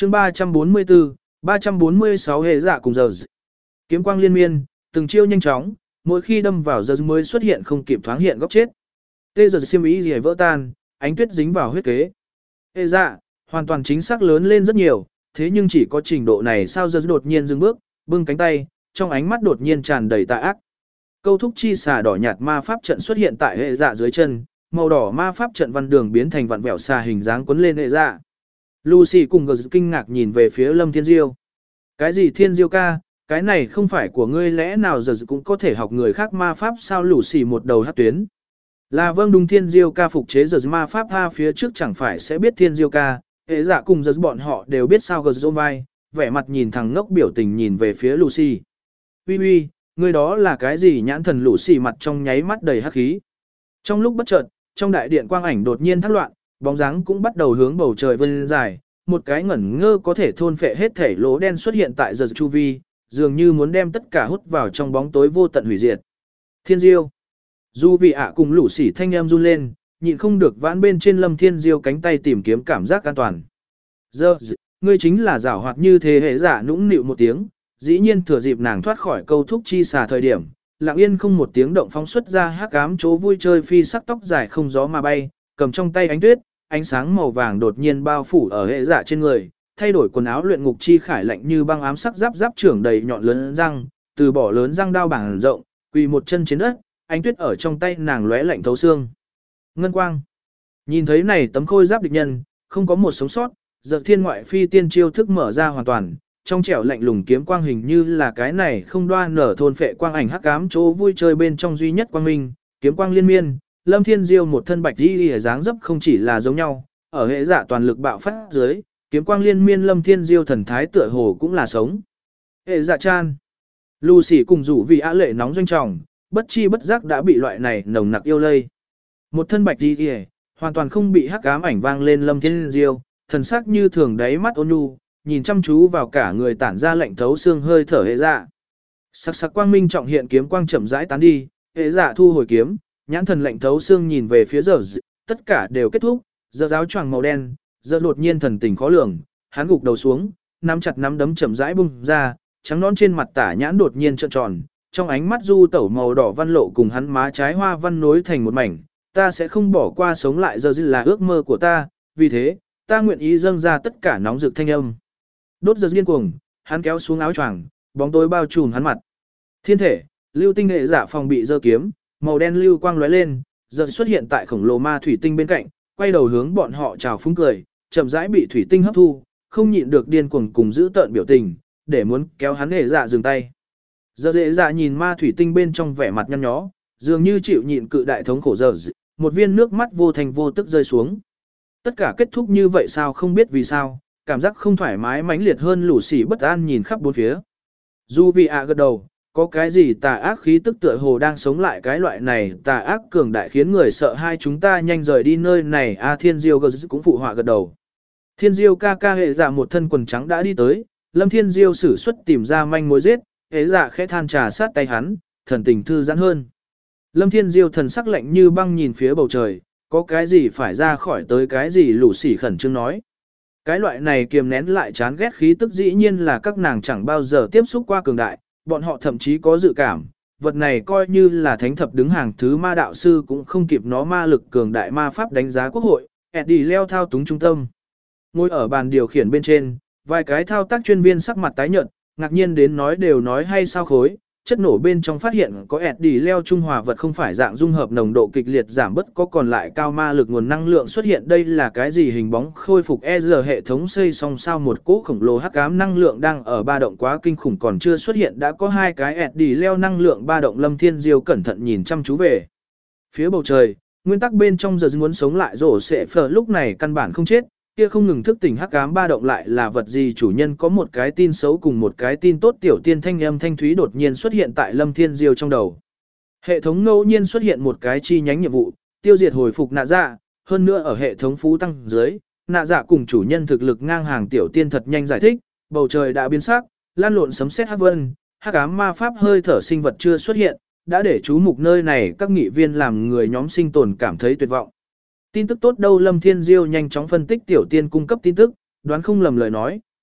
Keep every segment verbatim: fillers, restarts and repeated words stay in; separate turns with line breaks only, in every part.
chương ba trăm bốn mươi tư, ba trăm bốn mươi sáu hệ dạ cùng giờ. Kiếm quang liên miên, từng chiêu nhanh chóng, mỗi khi đâm vào giờ mới xuất hiện không kịp thoáng hiện góc chết. Tê giờ xiêm ý gì vỡ tan, ánh tuyết dính vào huyết kế. Hệ dạ, hoàn toàn chính xác lớn lên rất nhiều, thế nhưng chỉ có trình độ này sao giờ đột nhiên dừng bước, bưng cánh tay, trong ánh mắt đột nhiên tràn đầy tà ác. Câu thúc chi xà đỏ nhạt ma pháp trận xuất hiện tại hệ dạ dưới chân, màu đỏ ma pháp trận văn đường biến thành vặn vẹo xà hình dáng quấn lên hệ dạ. Lucy cùng gờ kinh ngạc nhìn về phía Lâm Thiên Diêu. Cái gì Thiên Diêu ca, cái này không phải của ngươi, lẽ nào giờ cũng có thể học người khác ma pháp sao? Lucy một đầu hát tuyến. Là vâng đúng, Thiên Diêu ca phục chế giờ ma pháp tha phía trước chẳng phải sẽ biết Thiên Diêu ca, hệ dạ cùng giờ bọn họ đều biết sao? Gờ ôm vai, vẻ mặt nhìn thằng ngốc biểu tình nhìn về phía Lucy. Uy uy, ngươi đó là cái gì? Nhãn thần Lucy mặt trong nháy mắt đầy hắc khí. Trong lúc bất chợt, trong đại điện quang ảnh đột nhiên thác loạn, bóng dáng cũng bắt đầu hướng bầu trời vươn dài, một cái ngẩn ngơ có thể thôn phệ hết thể lỗ đen xuất hiện tại giờ chu vi, dường như muốn đem tất cả hút vào trong bóng tối vô tận hủy diệt. Thiên Diêu. Du vị ạ cùng lũ sỉ thanh em run lên, nhịn không được vãn bên trên Lâm Thiên Diêu cánh tay tìm kiếm cảm giác an toàn. Giờ, ngươi chính là giảo hoạt như thế. Hệ giả nũng nịu một tiếng, dĩ nhiên thừa dịp nàng thoát khỏi câu thúc chi xà thời điểm, lặng yên không một tiếng động phóng xuất ra hắc ám chỗ vui chơi phi sắc tóc dài không gió mà bay, cầm trong tay ánh tuyết, ánh sáng màu vàng đột nhiên bao phủ ở hệ dạ trên người, thay đổi quần áo luyện ngục chi khải lạnh như băng ám sắc giáp giáp trưởng đầy nhọn lớn răng, từ bỏ lớn răng đao bảng rộng, quỳ một chân trên đất, ánh tuyết ở trong tay nàng lóe lạnh thấu xương. Ngân quang. Nhìn thấy này tấm khôi giáp địch nhân, không có một sống sót, giờ thiên ngoại phi tiên chiêu thức mở ra hoàn toàn, trong trẻo lạnh lùng kiếm quang hình như là cái này không đoan nở thôn phệ quang ảnh hắc ám chỗ vui chơi bên trong duy nhất quang minh, kiếm quang liên miên. Lâm Thiên Diêu một thân bạch y lìa dáng dấp không chỉ là giống nhau, ở hệ dạ toàn lực bạo phát dưới, kiếm quang liên miên Lâm Thiên Diêu thần thái tựa hồ cũng là sống. Hệ dạ chan. Lucy cùng rủ vì á lệ nóng doanh trọng, bất chi bất giác đã bị loại này nồng nặc yêu lây. Một thân bạch y lìa, hoàn toàn không bị hắc ám ảnh vang lên Lâm Thiên Diêu, thần sắc như thường đáy mắt ôn nhu, nhìn chăm chú vào cả người tản ra lạnh thấu xương hơi thở hệ dạ. Sắc sắc quang minh trọng hiện kiếm quang chậm rãi tán đi, hệ dạ thu hồi kiếm. Nhãn thần lạnh thấu xương nhìn về phía giờ, tất cả đều kết thúc, giờ áo choàng màu đen, giờ đột nhiên thần tình khó lường, hắn gục đầu xuống, nắm chặt nắm đấm chậm rãi bung ra, trắng nón trên mặt tả nhãn đột nhiên trợn tròn, trong ánh mắt du tẩu màu đỏ văn lộ cùng hắn má trái hoa văn nối thành một mảnh, ta sẽ không bỏ qua sống lại giờ là ước mơ của ta, vì thế, ta nguyện ý dâng ra tất cả nóng rực thanh âm. Đốt giờ điên cuồng, hắn kéo xuống áo choàng, bóng tối bao trùm hắn mặt. Thiên thể, lưu tinh nghệ giả phòng bị giơ kiếm, màu đen lưu quang lóe lên, giờ xuất hiện tại khổng lồ ma thủy tinh bên cạnh, quay đầu hướng bọn họ chào phúng cười, chậm rãi bị thủy tinh hấp thu, không nhịn được điên cuồng cùng giữ tợn biểu tình, để muốn kéo hắn hệ dạ dừng tay. Giờ hệ dạ nhìn ma thủy tinh bên trong vẻ mặt nhăn nhó, dường như chịu nhịn cự đại thống khổ giờ, một viên nước mắt vô thành vô tức rơi xuống. Tất cả kết thúc như vậy sao? Không biết vì sao, cảm giác không thoải mái mãnh liệt hơn, lũ xỉ bất an nhìn khắp bốn phía. Du vì ạ gật đầu. Có cái gì tà ác khí tức tựa hồ đang sống lại, cái loại này tà ác cường đại khiến người sợ, hai chúng ta nhanh rời đi nơi này. A Thiên Diêu cũng phụ họa gật đầu. Thiên Diêu ca ca. Hệ dạ một thân quần trắng đã đi tới, Lâm Thiên Diêu sử xuất tìm ra manh mối giết, hệ dạ khẽ than trà sát tay hắn, thần tình thư giãn hơn. Lâm Thiên Diêu thần sắc lạnh như băng nhìn phía bầu trời, có cái gì phải ra khỏi tới cái gì? Lũ sỉ khẩn trương nói. Cái loại này kiềm nén lại chán ghét khí tức dĩ nhiên là các nàng chẳng bao giờ tiếp xúc qua cường đại. Bọn họ thậm chí có dự cảm, vật này coi như là thánh thập đứng hàng thứ ma đạo sư cũng không kịp nó ma lực cường đại. Ma pháp đánh giá quốc hội, Eddie leo thao túng trung tâm. Ngồi ở bàn điều khiển bên trên, vài cái thao tác chuyên viên sắc mặt tái nhợt, ngạc nhiên đến nói đều nói hay sao khối. Chất nổ bên trong phát hiện có Eddie leo trung hòa vật không phải dạng dung hợp nồng độ kịch liệt giảm bớt, có còn lại cao ma lực nguồn năng lượng xuất hiện. Đây là cái gì? Hình bóng khôi phục e rờ hệ thống xây xong sao? Một cỗ khổng lồ hắc ám năng lượng đang ở ba động quá kinh khủng còn chưa xuất hiện đã có hai cái Eddie leo năng lượng ba động. Lâm Thiên Diêu cẩn thận nhìn chăm chú về phía bầu trời, nguyên tắc bên trong giờ muốn sống lại rổ sẽ phở lúc này căn bản không chết, kia không ngừng thức tỉnh hắc ám ba động lại là vật gì? Chủ nhân có một cái tin xấu cùng một cái tin tốt. Tiểu tiên thanh âm thanh thúy đột nhiên xuất hiện tại Lâm Thiên Diêu trong đầu. Hệ thống ngẫu nhiên xuất hiện một cái chi nhánh nhiệm vụ, tiêu diệt hồi phục nạ dạ, hơn nữa ở hệ thống phú tăng dưới, nạ dạ cùng chủ nhân thực lực ngang hàng. Tiểu tiên thật nhanh giải thích, bầu trời đã biến sắc, lan lộn sấm sét hắc vân, hắc ám ma pháp hơi thở sinh vật chưa xuất hiện, đã để chú mục nơi này các nghị viên làm người nhóm sinh tồn cảm thấy tuyệt vọng. Tin tức tốt đâu? Lâm Thiên Diêu nhanh chóng phân tích tiểu tiên cung cấp tin tức, đoán không lầm lời nói,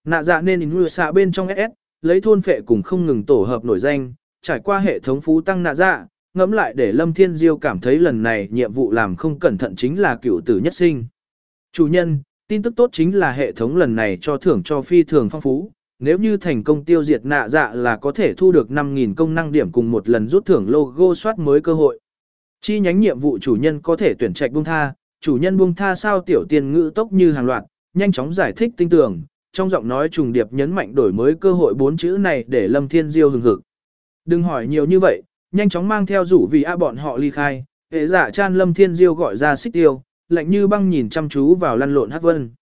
Nạ dạ nên in xạ bên trong ét ét, lấy thôn phệ cùng không ngừng tổ hợp nổi danh, trải qua hệ thống phú tăng nạ dạ, ngẫm lại để Lâm Thiên Diêu cảm thấy lần này nhiệm vụ làm không cẩn thận chính là cựu tử nhất sinh. Chủ nhân, tin tức tốt chính là hệ thống lần này cho thưởng cho phi thường phong phú, nếu như thành công tiêu diệt nạ dạ là có thể thu được năm nghìn công năng điểm cùng một lần rút thưởng logo soát mới cơ hội. Chi nhánh nhiệm vụ chủ nhân có thể tuyển trạch buông tha, chủ nhân buông tha sao tiểu tiền ngữ tốc như hàng loạt, nhanh chóng giải thích tinh tường, trong giọng nói trùng điệp nhấn mạnh đổi mới cơ hội bốn chữ này để Lâm Thiên Diêu hừng hực. Đừng hỏi nhiều như vậy, nhanh chóng mang theo rủ vì a bọn họ ly khai, hệ giả chan Lâm Thiên Diêu gọi ra xích tiêu, lạnh như băng nhìn chăm chú vào lăn lộn Hắc Vân.